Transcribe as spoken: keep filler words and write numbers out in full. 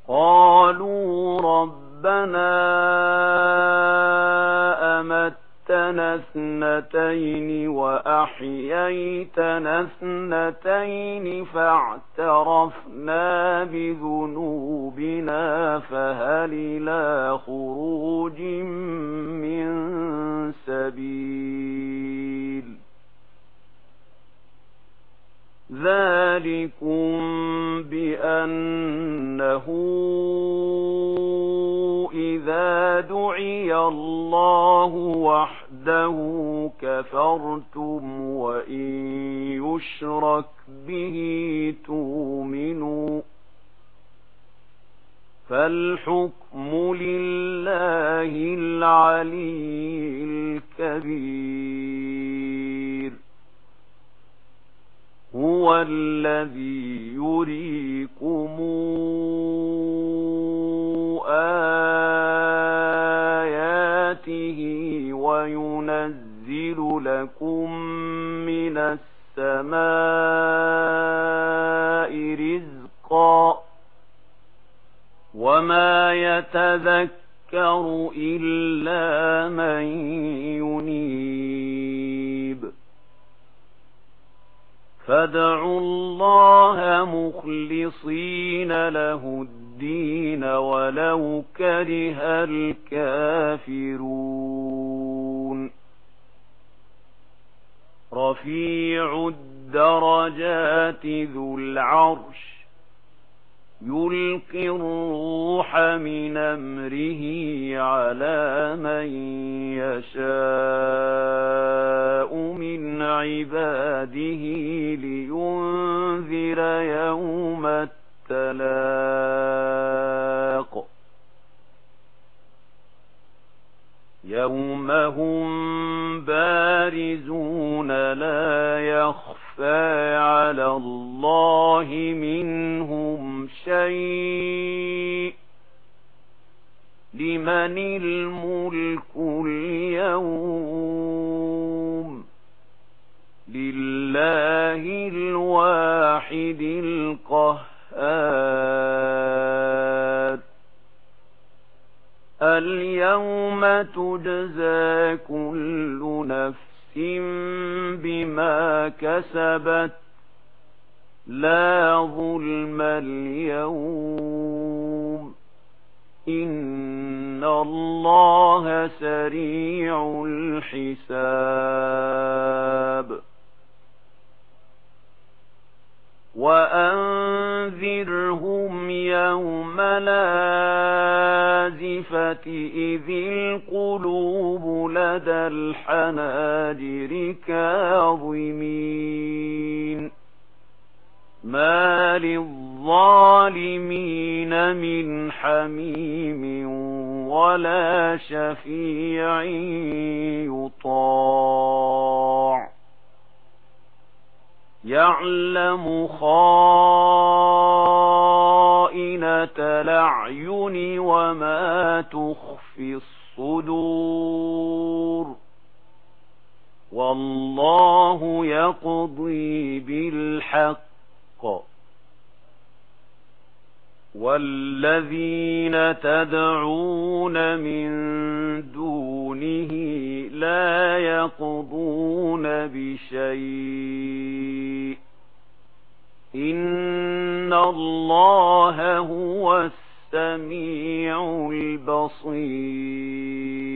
قالوا ربنا أمتنا اثنتين وأحييتنا اثنتين فاعترفنا بذنوبنا فهل إلى خروج من سبيل ذلكم بأنه إذا دعي الله وحده كفرتم وإن يشرك به تؤمنوا فالحكم لله العلي الكبير هو الذي يريكم آياته وينزل لكم من السماء رزقا وما يتذكر إلا من ينيب فادعوا الله مخلصين له الدين ولو كره الكافرون رفيع الدرجات ذو العرش يلقي الروح من أمره على من يشاء من عباده لينذر يوم التلاق يوم هم بارزون لا يخفى على الله منهم شيء لمن الملك اليوم لله الواحد القهار اليوم تجزى كل نفس بما كسبت لا ظلم اليوم إن الله سريع الحساب وأنذرهم يوم الآزفة إذ القلوب لدى الحناجر كاظمين ما للظالمين من حميم ولا شفيع يطاع يعلم خائنة الأعين وما تخفي الصدور والله يقضي بالحق والذين تدعون من دونه لا يقضون بشيء إن الله هو السميع البصير